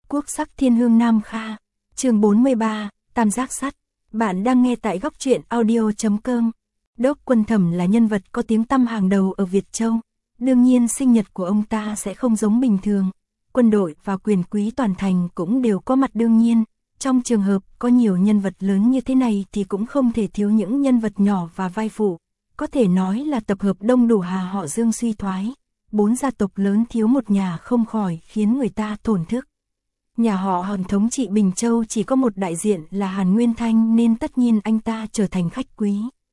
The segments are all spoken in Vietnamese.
Quốc sắc thiên hương Nam Kha. Chương 43, Tam giác sắt. Bạn đang nghe tại góc truyện audio.com. Đốc Quân Thẩm là nhân vật có tiếng tăm hàng đầu ở Việt Châu. Đương nhiên sinh nhật của ông ta sẽ không giống bình thường. Quân đội và quyền quý toàn thành cũng đều có mặt đương nhiên. Trong trường hợp có nhiều nhân vật lớn như thế này thì cũng không thể thiếu những nhân vật nhỏ và vai phụ. Có thể nói là tập hợp đông đủ Hà họ Dương suy thoái. 4 gia tộc lớn thiếu một nhà không khỏi khiến người ta thổn thức. Nhà họ Hàn thống trị Bình Châu chỉ có một đại diện là Hàn Nguyên Thanh nên tất nhiên anh ta trở thành khách quý.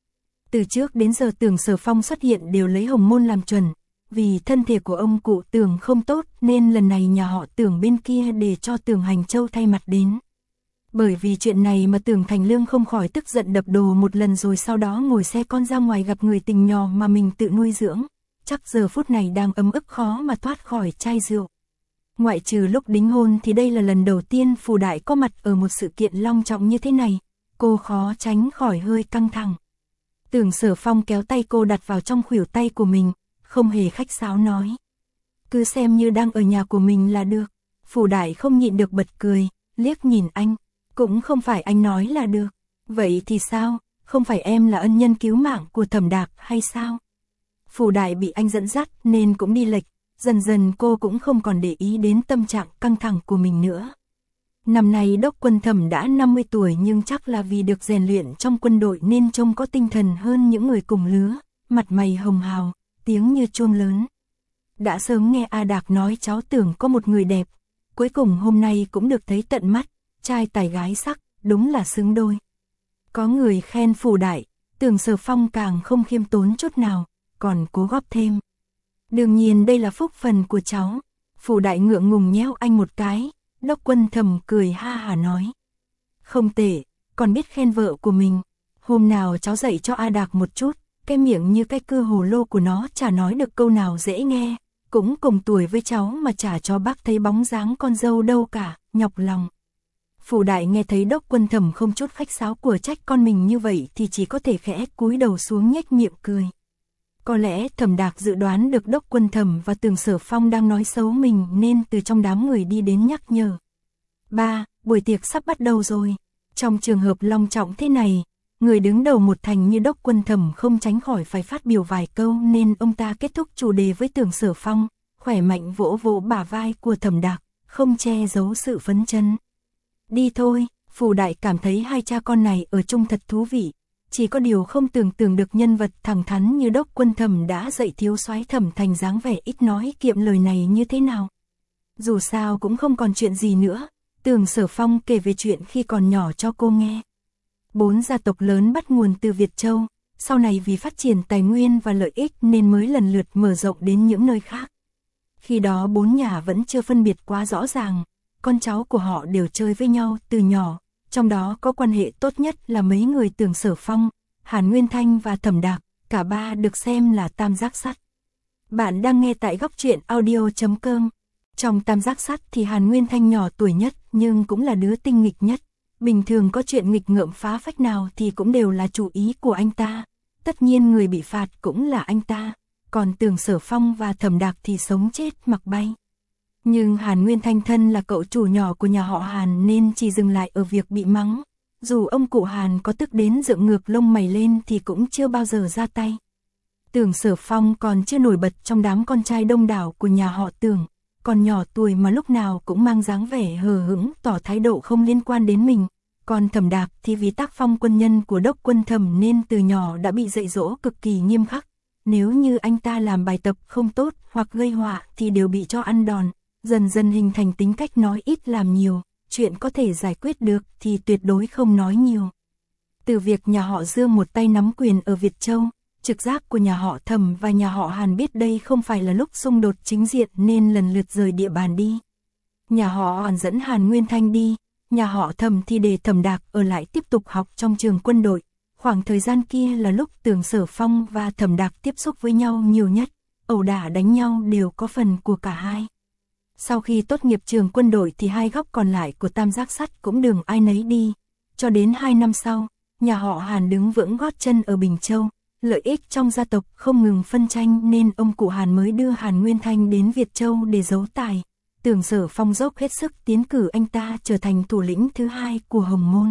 Từ trước đến giờ Tưởng Sở Phong xuất hiện đều lấy Hồng Môn làm chuẩn. Vì thân thể của ông cụ Tưởng không tốt nên lần này nhà họ Tưởng bên kia để cho Tưởng Hành Châu thay mặt đến. Bởi vì chuyện này mà Tưởng Thành Lương không khỏi tức giận đập đồ một lần rồi sau đó ngồi xe con ra ngoài gặp người tình nhỏ mà mình tự nuôi dưỡng. Chắc giờ phút này đang ấm ức khó mà thoát khỏi chai rượu. Ngoại trừ lúc đính hôn thì đây là lần đầu tiên Phù Đại có mặt ở một sự kiện long trọng như thế này. Cô khó tránh khỏi hơi căng thẳng. Tưởng Sở Phong kéo tay cô đặt vào trong khuỷu tay của mình, không hề khách sáo nói. Cứ xem như đang ở nhà của mình là được. Phù Đại không nhịn được bật cười, liếc nhìn anh. Cũng không phải anh nói là được. Vậy thì sao, không phải em là ân nhân cứu mạng của Thẩm Đạc hay sao? Phù Đại bị anh dẫn dắt nên cũng đi lệch, dần dần cô cũng không còn để ý đến tâm trạng căng thẳng của mình nữa. Năm nay Đốc Quân Thẩm đã 50 tuổi nhưng chắc là vì được rèn luyện trong quân đội nên trông có tinh thần hơn những người cùng lứa, mặt mày hồng hào, tiếng như chuông lớn. Đã sớm nghe A Đạc nói cháu Tưởng có một người đẹp, cuối cùng hôm nay cũng được thấy tận mắt, trai tài gái sắc, đúng là xứng đôi. Có người khen Phù Đại, Tưởng Sở Phong càng không khiêm tốn chút nào, còn cố góp thêm. Đương nhiên đây là phúc phần của cháu. Phù Đại ngượng ngùng nhéo anh một cái. Đốc Quân Thẩm cười ha hả nói. Không tệ, còn biết khen vợ của mình. Hôm nào cháu dạy cho A Đạc một chút. Cái miệng như cái cưa hồ lô của nó chả nói được câu nào dễ nghe. Cũng cùng tuổi với cháu mà chả cho bác thấy bóng dáng con dâu đâu cả, nhọc lòng. Phù Đại nghe thấy Đốc Quân Thẩm không chút khách sáo của trách con mình như vậy thì chỉ có thể khẽ cúi đầu xuống nhếch miệng cười. Có lẽ Thẩm Đạc dự đoán được Đốc Quân Thẩm và Tưởng Sở Phong đang nói xấu mình nên từ trong đám người đi đến nhắc nhở. Ba, buổi tiệc sắp bắt đầu rồi. Trong trường hợp long trọng thế này, người đứng đầu một thành như Đốc Quân Thẩm không tránh khỏi phải phát biểu vài câu nên ông ta kết thúc chủ đề với Tưởng Sở Phong, khỏe mạnh vỗ vỗ bả vai của Thẩm Đạc, không che giấu sự phấn chấn. Đi thôi, Phù Đại cảm thấy hai cha con này ở chung thật thú vị. Chỉ có điều không tưởng tượng được nhân vật thẳng thắn như Đốc Quân Thẩm đã dạy thiếu soái Thẩm Thành dáng vẻ ít nói kiệm lời này như thế nào. Dù sao cũng không còn chuyện gì nữa, Tưởng Sở Phong kể về chuyện khi còn nhỏ cho cô nghe. 4 gia tộc lớn bắt nguồn từ Việt Châu, sau này vì phát triển tài nguyên và lợi ích nên mới lần lượt mở rộng đến những nơi khác. Khi đó 4 nhà vẫn chưa phân biệt quá rõ ràng, con cháu của họ đều chơi với nhau từ nhỏ. Trong đó có quan hệ tốt nhất là mấy người Tưởng Sở Phong, Hàn Nguyên Thanh và Thẩm Đạc, cả ba được xem là tam giác sắt. Bạn đang nghe tại góc truyện audio.com. Trong tam giác sắt thì Hàn Nguyên Thanh nhỏ tuổi nhất nhưng cũng là đứa tinh nghịch nhất. Bình thường có chuyện nghịch ngợm phá phách nào thì cũng đều là chủ ý của anh ta. Tất nhiên người bị phạt cũng là anh ta. Còn Tưởng Sở Phong và Thẩm Đạc thì sống chết mặc bay. Nhưng Hàn Nguyên Thanh thân là cậu chủ nhỏ của nhà họ Hàn nên chỉ dừng lại ở việc bị mắng. Dù ông cụ Hàn có tức đến dựng ngược lông mày lên thì cũng chưa bao giờ ra tay. Tưởng Sở Phong còn chưa nổi bật trong đám con trai đông đảo của nhà họ Tưởng. Còn nhỏ tuổi mà lúc nào cũng mang dáng vẻ hờ hững tỏ thái độ không liên quan đến mình. Còn Thẩm Đạc thì vì tác phong quân nhân của Đốc Quân Thẩm nên từ nhỏ đã bị dạy dỗ cực kỳ nghiêm khắc. Nếu như anh ta làm bài tập không tốt hoặc gây họa thì đều bị cho ăn đòn. Dần dần hình thành tính cách nói ít làm nhiều, chuyện có thể giải quyết được thì tuyệt đối không nói nhiều. Từ việc nhà họ Dương một tay nắm quyền ở Việt Châu, trực giác của nhà họ Thẩm và nhà họ Hàn biết đây không phải là lúc xung đột chính diện nên lần lượt rời địa bàn đi. Nhà họ Hàn dẫn Hàn Nguyên Thanh đi, nhà họ Thẩm thì để Thẩm Đạc ở lại tiếp tục học trong trường quân đội. Khoảng thời gian kia là lúc Tưởng Sở Phong và Thẩm Đạc tiếp xúc với nhau nhiều nhất, ẩu đả đánh nhau đều có phần của cả hai. Sau khi tốt nghiệp trường quân đội thì hai góc còn lại của tam giác sắt cũng đường ai nấy đi. Cho đến 2 năm sau, nhà họ Hàn đứng vững gót chân ở Bình Châu. Lợi ích trong gia tộc không ngừng phân tranh nên ông cụ Hàn mới đưa Hàn Nguyên Thanh đến Việt Châu để giấu tài. Tưởng Sở Phong dốc hết sức tiến cử anh ta trở thành thủ lĩnh thứ hai của Hồng Môn.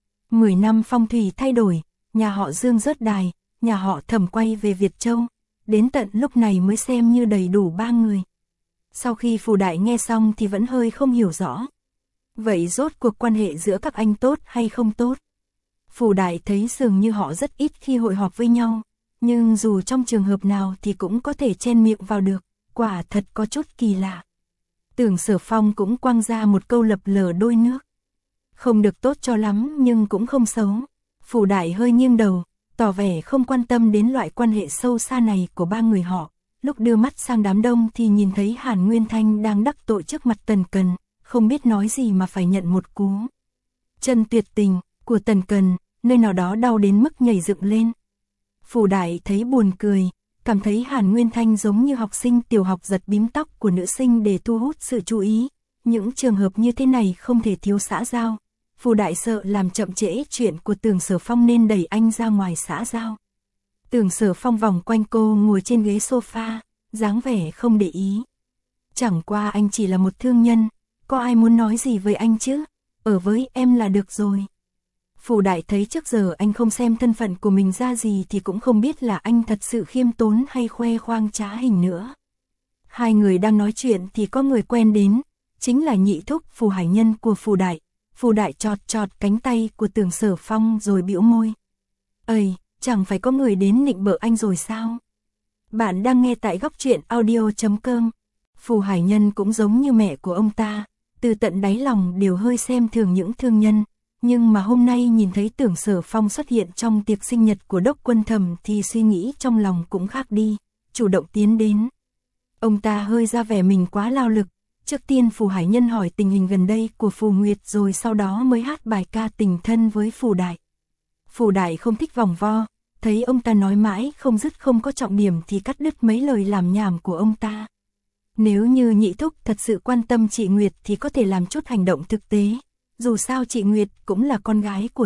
10 năm phong thủy thay đổi, nhà họ Dương rớt đài, nhà họ Thẩm quay về Việt Châu, đến tận lúc này mới xem như đầy đủ 3 người. Sau khi Phù Đại nghe xong thì vẫn hơi không hiểu rõ. Vậy rốt cuộc quan hệ giữa các anh tốt hay không tốt? Phù Đại thấy dường như họ rất ít khi hội họp với nhau, nhưng dù trong trường hợp nào thì cũng có thể chen miệng vào được, quả thật có chút kỳ lạ. Tưởng Sở Phong cũng quăng ra một câu lập lờ đôi nước. Không được tốt cho lắm nhưng cũng không xấu. Phù Đại hơi nghiêng đầu, tỏ vẻ không quan tâm đến loại quan hệ sâu xa này của 3 người họ. Lúc đưa mắt sang đám đông thì nhìn thấy Hàn Nguyên Thanh đang đắc tội trước mặt Tần Cần, không biết nói gì mà phải nhận một cú chân tuyệt tình của Tần Cần, nơi nào đó đau đến mức nhảy dựng lên. Phù Đại thấy buồn cười, cảm thấy Hàn Nguyên Thanh giống như học sinh tiểu học giật bím tóc của nữ sinh để thu hút sự chú ý. Những trường hợp như thế này không thể thiếu xã giao. Phù Đại sợ làm chậm trễ chuyện của Tưởng Sở Phong nên đẩy anh ra ngoài xã giao. Tưởng Sở Phong vòng quanh cô ngồi trên ghế sofa, dáng vẻ không để ý. Chẳng qua anh chỉ là một thương nhân, có ai muốn nói gì với anh chứ, ở với em là được rồi. Phù Đại thấy trước giờ anh không xem thân phận của mình ra gì thì cũng không biết là anh thật sự khiêm tốn hay khoe khoang trá hình nữa. Hai người đang nói chuyện thì có người quen đến, chính là nhị thúc Phù Hải Nhân của Phù Đại. Phù Đại chọt chọt cánh tay của Tưởng Sở Phong rồi bĩu môi. Ây, chẳng phải có người đến nịnh bợ anh rồi sao? Bạn đang nghe tại góc truyện audio.com. Phù Hải Nhân cũng giống như mẹ của ông ta, từ tận đáy lòng đều hơi xem thường những thương nhân. Nhưng mà hôm nay nhìn thấy Tưởng Sở Phong xuất hiện trong tiệc sinh nhật của Đốc Quân Thẩm thì suy nghĩ trong lòng cũng khác đi, chủ động tiến đến. Ông ta hơi ra vẻ mình quá lao lực, trước tiên Phù Hải Nhân hỏi tình hình gần đây của Phù Nguyệt rồi sau đó mới hát bài ca tình thân với Phù Đại. Phù Đại không thích vòng vo, thấy ông ta nói mãi không dứt không có trọng điểm thì cắt đứt mấy lời làm nhảm của ông ta. Nếu như nhị thúc thật sự quan tâm chị Nguyệt thì có thể làm chút hành động thực tế. Dù sao chị Nguyệt cũng là con gái của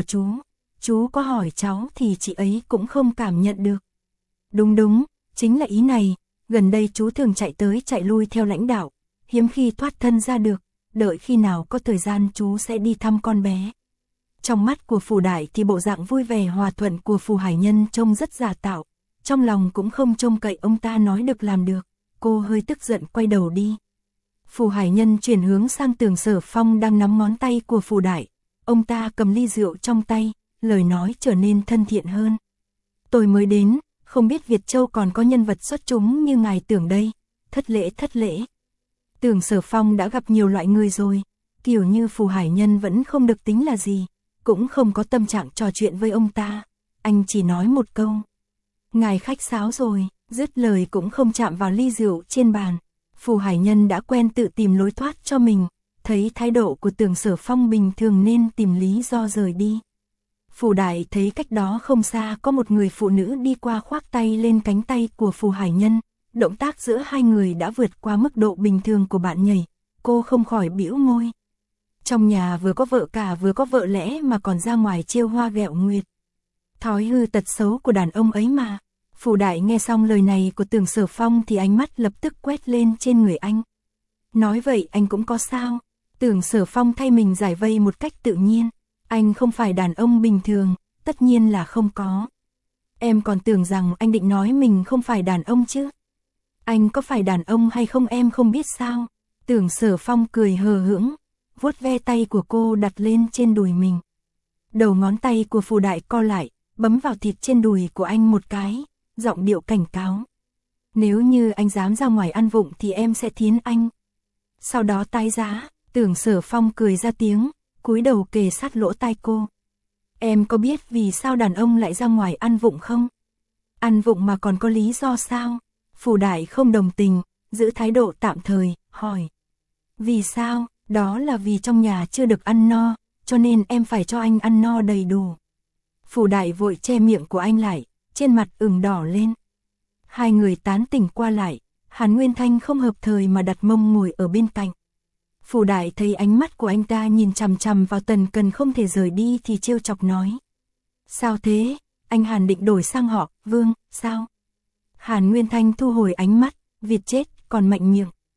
chú có hỏi cháu thì chị ấy cũng không cảm nhận được. Đúng, chính là ý này, gần đây chú thường chạy tới chạy lui theo lãnh đạo, hiếm khi thoát thân ra được, đợi khi nào có thời gian chú sẽ đi thăm con bé. Trong mắt của Phù Đại thì bộ dạng vui vẻ hòa thuận của Phù Hải Nhân trông rất giả tạo, trong lòng cũng không trông cậy ông ta nói được làm được, cô hơi tức giận quay đầu đi. Phù Hải Nhân chuyển hướng sang Tưởng Sở Phong đang nắm ngón tay của Phù Đại, ông ta cầm ly rượu trong tay, lời nói trở nên thân thiện hơn. Tôi mới đến, không biết Việt Châu còn có nhân vật xuất chúng như ngài Tưởng đây, thất lễ. Tưởng Sở Phong đã gặp nhiều loại người rồi, kiểu như Phù Hải Nhân vẫn không được tính là gì, cũng không có tâm trạng trò chuyện với ông ta, anh chỉ nói một câu. Ngài khách sáo rồi, dứt lời cũng không chạm vào ly rượu trên bàn. Phù Hải Nhân đã quen tự tìm lối thoát cho mình, thấy thái độ của Tưởng Sở Phong bình thường nên tìm lý do rời đi. Phù Đại thấy cách đó không xa có một người phụ nữ đi qua khoác tay lên cánh tay của Phù Hải Nhân, động tác giữa hai người đã vượt qua mức độ bình thường của bạn nhảy, cô không khỏi bĩu môi. Trong nhà vừa có vợ cả vừa có vợ lẽ mà còn ra ngoài trêu hoa ghẹo nguyệt. Thói hư tật xấu của đàn ông ấy mà. Phù Đại nghe xong lời này của Tưởng Sở Phong thì ánh mắt lập tức quét lên trên người anh. Nói vậy anh cũng có sao? Tưởng Sở Phong thay mình giải vây một cách tự nhiên. Anh không phải đàn ông bình thường, tất nhiên là không có. Em còn tưởng rằng anh định nói mình không phải đàn ông chứ. Anh có phải đàn ông hay không em không biết sao? Tưởng Sở Phong cười hờ hững, vuốt ve tay của cô đặt lên trên đùi mình. Đầu ngón tay của Phù Đại co lại, bấm vào thịt trên đùi của anh một cái, giọng điệu cảnh cáo. Nếu như anh dám ra ngoài ăn vụng thì em sẽ thiến anh. Sau đó tái giá, Tưởng Sở Phong cười ra tiếng, cúi đầu kề sát lỗ tai cô. Em có biết vì sao đàn ông lại ra ngoài ăn vụng không? Ăn vụng mà còn có lý do sao? Phù Đại không đồng tình, giữ thái độ tạm thời, hỏi. Vì sao? Đó là vì trong nhà chưa được ăn no, cho nên em phải cho anh ăn no đầy đủ. Phù Đại vội che miệng của anh lại, trên mặt ửng đỏ lên. Hai người tán tỉnh qua lại, Hàn Nguyên Thanh không hợp thời mà đặt mông ngồi ở bên cạnh. Phù Đại thấy ánh mắt của anh ta nhìn chằm chằm vào Tần Cần không thể rời đi thì trêu chọc nói. Sao thế? Anh Hàn định đổi sang họ, Vương, sao? Hàn Nguyên Thanh thu hồi ánh mắt, Việt chết, còn mạnh miệng.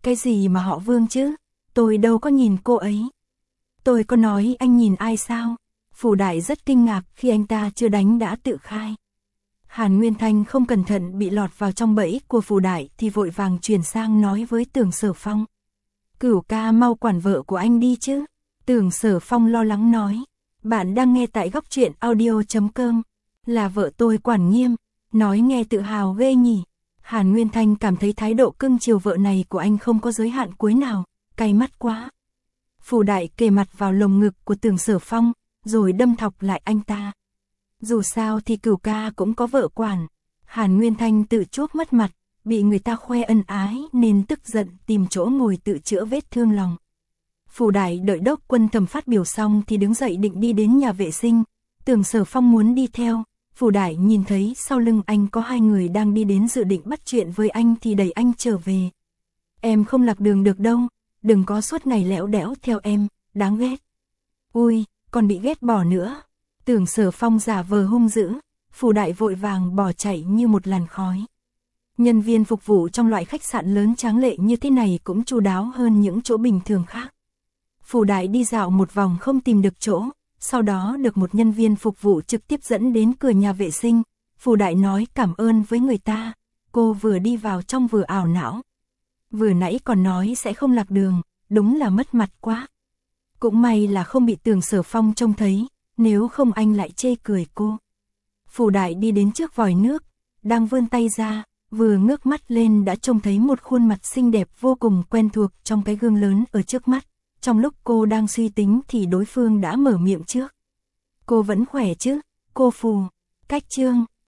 Cái gì mà họ Vương chứ? Tôi đâu có nhìn cô ấy. Tôi có nói anh nhìn ai sao? Phủ Đại rất kinh ngạc khi anh ta chưa đánh đã tự khai. Hàn Nguyên Thanh không cẩn thận bị lọt vào trong bẫy của Phủ Đại thì vội vàng chuyển sang nói với Tưởng Sở Phong. Cửu ca mau quản vợ của anh đi chứ. Tưởng Sở Phong lo lắng nói. Bạn đang nghe tại góc truyện audio.com. Là vợ tôi quản nghiêm. Nói nghe tự hào ghê nhỉ. Hàn Nguyên Thanh cảm thấy thái độ cưng chiều vợ này của anh không có giới hạn cuối nào. Cay mắt quá. Phủ Đại kề mặt vào lồng ngực của Tưởng Sở Phong, rồi đâm thọc lại anh ta. Dù sao thì Cửu ca cũng có vợ quản. Hàn Nguyên Thanh tự chuốc mất mặt, bị người ta khoe ân ái nên tức giận tìm chỗ ngồi tự chữa vết thương lòng. Phủ Đại đợi Đốc Quân Thầm phát biểu xong thì đứng dậy định đi đến nhà vệ sinh. Tưởng Sở Phong muốn đi theo. Phủ Đại nhìn thấy sau lưng anh có hai người đang đi đến dự định bắt chuyện với anh thì đẩy anh trở về. Em không lạc đường được đâu, đừng có suốt ngày lẽo đẽo theo em, đáng ghét. Ui, còn bị ghét bỏ nữa. Tưởng Sở Phong giả vờ hung dữ, Phủ Đại vội vàng bỏ chạy như một làn khói. Nhân viên phục vụ trong loại khách sạn lớn tráng lệ như thế này cũng chu đáo hơn những chỗ bình thường khác. Phủ Đại đi dạo một vòng không tìm được chỗ, sau đó được một nhân viên phục vụ trực tiếp dẫn đến cửa nhà vệ sinh. Phủ Đại nói cảm ơn với người ta, cô vừa đi vào trong vừa ảo não. Vừa nãy còn nói sẽ không lạc đường, đúng là mất mặt quá. Cũng may là không bị Tưởng Sở Phong trông thấy, nếu không anh lại chê cười cô. Phủ Đại đi đến trước vòi nước, đang vươn tay ra, vừa ngước mắt lên đã trông thấy một khuôn mặt xinh đẹp vô cùng quen thuộc trong cái gương lớn ở trước mắt. Trong lúc cô đang suy tính thì đối phương đã mở miệng trước. Cô vẫn khỏe chứ, cô Phù. Cách chương